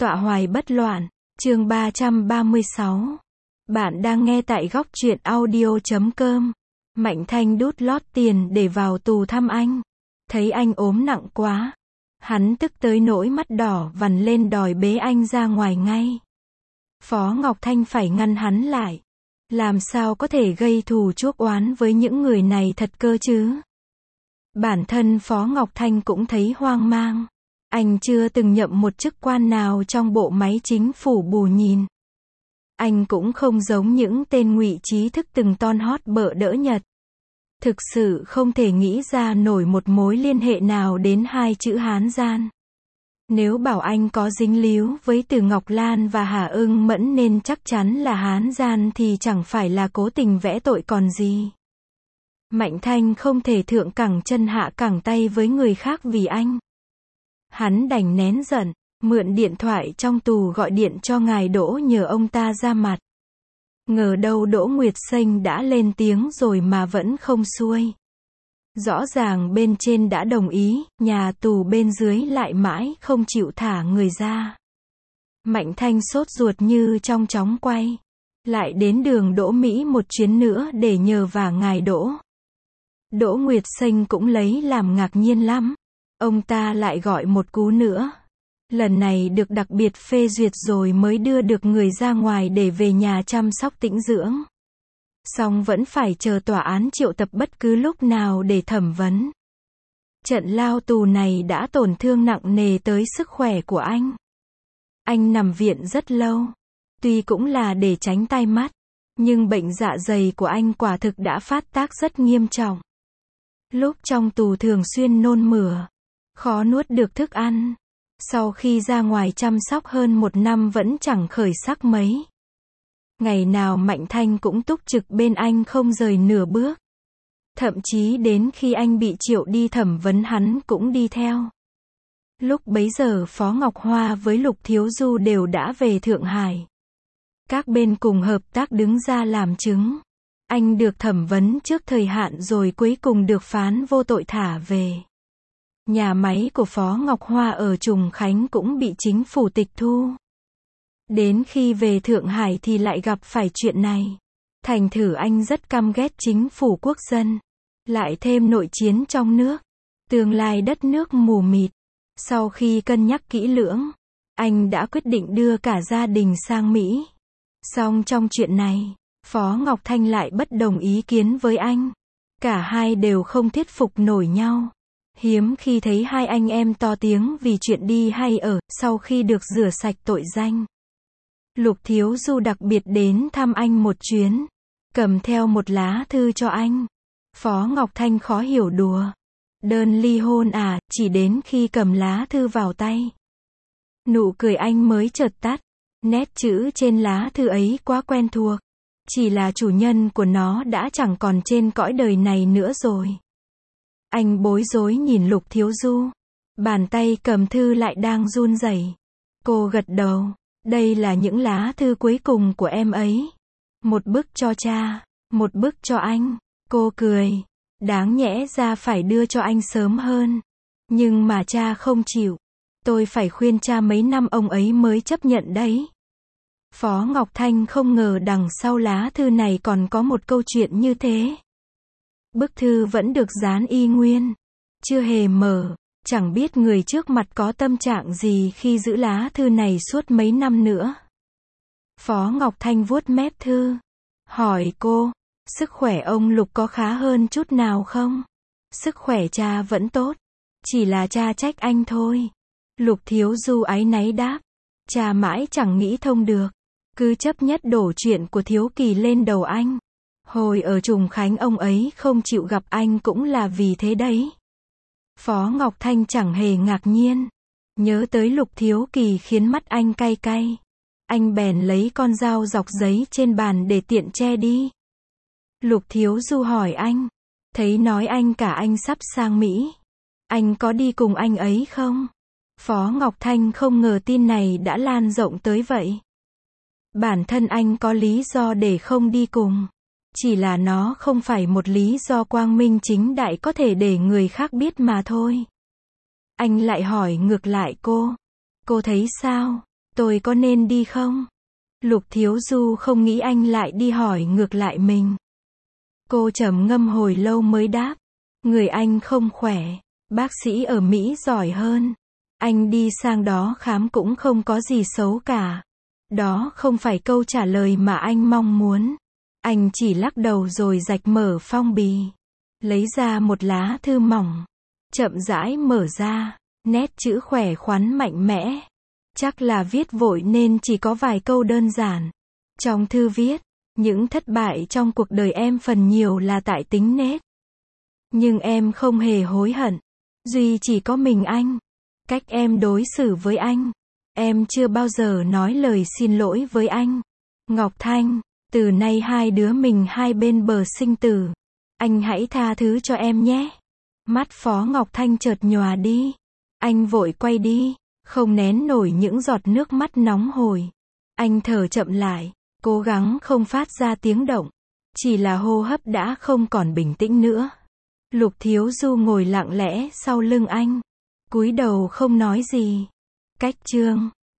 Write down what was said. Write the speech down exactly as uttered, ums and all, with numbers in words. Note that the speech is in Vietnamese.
Tọa hoài bất loạn, chương ba trăm ba mươi sáu. Bạn đang nghe tại góc truyện audio chấm com. Mạnh Thanh đút lót tiền để vào tù thăm anh. Thấy anh ốm nặng quá. Hắn tức tới nỗi mắt đỏ vằn lên đòi bế anh ra ngoài ngay. Phó Ngọc Thanh phải ngăn hắn lại. Làm sao có thể gây thù chuốc oán với những người này thật cơ chứ? Bản thân Phó Ngọc Thanh cũng thấy hoang mang. Anh chưa từng nhậm một chức quan nào trong bộ máy chính phủ bù nhìn. Anh cũng không giống những tên ngụy trí thức từng ton hót bợ đỡ Nhật. Thực sự không thể nghĩ ra nổi một mối liên hệ nào đến hai chữ Hán gian. Nếu bảo anh có dính líu với Từ Ngọc Lan và Hà Ưng Mẫn nên chắc chắn là Hán gian thì chẳng phải là cố tình vẽ tội còn gì. Mạnh Thanh không thể thượng cẳng chân hạ cẳng tay với người khác vì anh. Hắn đành nén giận, mượn điện thoại trong tù gọi điện cho ngài Đỗ nhờ ông ta ra mặt. Ngờ đâu Đỗ Nguyệt Xanh đã lên tiếng rồi mà vẫn không xuôi. Rõ ràng bên trên đã đồng ý, nhà tù bên dưới lại mãi không chịu thả người ra. Mạnh Thanh sốt ruột như trong chóng quay. Lại đến đường Đỗ Mỹ một chuyến nữa để nhờ vả ngài Đỗ. Đỗ Nguyệt Xanh cũng lấy làm ngạc nhiên lắm. Ông ta lại gọi một cú nữa. Lần này được đặc biệt phê duyệt rồi mới đưa được người ra ngoài để về nhà chăm sóc tĩnh dưỡng. Song vẫn phải chờ tòa án triệu tập bất cứ lúc nào để thẩm vấn. Trận lao tù này đã tổn thương nặng nề tới sức khỏe của anh. Anh nằm viện rất lâu. Tuy cũng là để tránh tai mắt, nhưng bệnh dạ dày của anh quả thực đã phát tác rất nghiêm trọng. Lúc trong tù thường xuyên nôn mửa, khó nuốt được thức ăn. Sau khi ra ngoài chăm sóc hơn một năm vẫn chẳng khởi sắc mấy. Ngày nào Mạnh Thanh cũng túc trực bên anh không rời nửa bước. Thậm chí đến khi anh bị triệu đi thẩm vấn hắn cũng đi theo. Lúc bấy giờ Phó Ngọc Hoa với Lục Thiếu Du đều đã về Thượng Hải. Các bên cùng hợp tác đứng ra làm chứng. Anh được thẩm vấn trước thời hạn rồi cuối cùng được phán vô tội thả về. Nhà máy của Phó Ngọc Hoa ở Trùng Khánh cũng bị chính phủ tịch thu. Đến khi về Thượng Hải thì lại gặp phải chuyện này. Thành thử anh rất căm ghét chính phủ quốc dân. Lại thêm nội chiến trong nước. Tương lai đất nước mù mịt. Sau khi cân nhắc kỹ lưỡng, anh đã quyết định đưa cả gia đình sang Mỹ. Song trong chuyện này, Phó Ngọc Thanh lại bất đồng ý kiến với anh. Cả hai đều không thuyết phục nổi nhau. Hiếm khi thấy hai anh em to tiếng vì chuyện đi hay ở, sau khi được rửa sạch tội danh. Lục Thiếu Du đặc biệt đến thăm anh một chuyến, cầm theo một lá thư cho anh. Phó Ngọc Thanh khó hiểu đùa. Đơn ly hôn à, chỉ đến khi cầm lá thư vào tay. Nụ cười anh mới chợt tắt. Nét chữ trên lá thư ấy quá quen thuộc. Chỉ là chủ nhân của nó đã chẳng còn trên cõi đời này nữa rồi. Anh bối rối nhìn Lục Thiếu Du. Bàn tay cầm thư lại đang run rẩy. Cô gật đầu. Đây là những lá thư cuối cùng của em ấy. Một bức cho cha, một bức cho anh. Cô cười. Đáng nhẽ ra phải đưa cho anh sớm hơn. Nhưng mà cha không chịu. Tôi phải khuyên cha mấy năm ông ấy mới chấp nhận đấy. Phó Ngọc Thanh không ngờ đằng sau lá thư này còn có một câu chuyện như thế. Bức thư vẫn được dán y nguyên. Chưa hề mở. Chẳng biết người trước mặt có tâm trạng gì khi giữ lá thư này suốt mấy năm nữa. Phó Ngọc Thanh vuốt mép thư. Hỏi cô, sức khỏe ông Lục có khá hơn chút nào không? Sức khỏe cha vẫn tốt. Chỉ là cha trách anh thôi. Lục Thiếu Du áy náy đáp. Cha mãi chẳng nghĩ thông được. Cứ chấp nhất đổ chuyện của Thiếu Kỳ lên đầu anh. Hồi ở Trùng Khánh ông ấy không chịu gặp anh cũng là vì thế đấy. Phó Ngọc Thanh chẳng hề ngạc nhiên. Nhớ tới Lục Thiếu Kỳ khiến mắt anh cay cay. Anh bèn lấy con dao dọc giấy trên bàn để tiện che đi. Lục Thiếu Du hỏi anh. Thấy nói anh cả anh sắp sang Mỹ. Anh có đi cùng anh ấy không? Phó Ngọc Thanh không ngờ tin này đã lan rộng tới vậy. Bản thân anh có lý do để không đi cùng. Chỉ là nó không phải một lý do quang minh chính đại có thể để người khác biết mà thôi. Anh lại hỏi ngược lại cô. Cô thấy sao? Tôi có nên đi không? Lục Thiếu Du không nghĩ anh lại đi hỏi ngược lại mình. Cô trầm ngâm hồi lâu mới đáp. Người anh không khỏe. Bác sĩ ở Mỹ giỏi hơn. Anh đi sang đó khám cũng không có gì xấu cả. Đó không phải câu trả lời mà anh mong muốn. Anh chỉ lắc đầu rồi rạch mở phong bì. Lấy ra một lá thư mỏng. Chậm rãi mở ra. Nét chữ khỏe khoắn mạnh mẽ. Chắc là viết vội nên chỉ có vài câu đơn giản. Trong thư viết, những thất bại trong cuộc đời em phần nhiều là tại tính nết. Nhưng em không hề hối hận. Duy chỉ có mình anh. Cách em đối xử với anh. Em chưa bao giờ nói lời xin lỗi với anh. Ngọc Thanh, từ nay hai đứa mình hai bên bờ sinh tử. Anh hãy tha thứ cho em nhé. Mắt Phó Ngọc Thanh chợt nhòa đi. Anh vội quay đi, không nén nổi những giọt nước mắt nóng hổi. Anh thở chậm lại, cố gắng không phát ra tiếng động. Chỉ là hô hấp đã không còn bình tĩnh nữa. Lục Thiếu Du ngồi lặng lẽ sau lưng anh. Cúi đầu không nói gì. Cách chương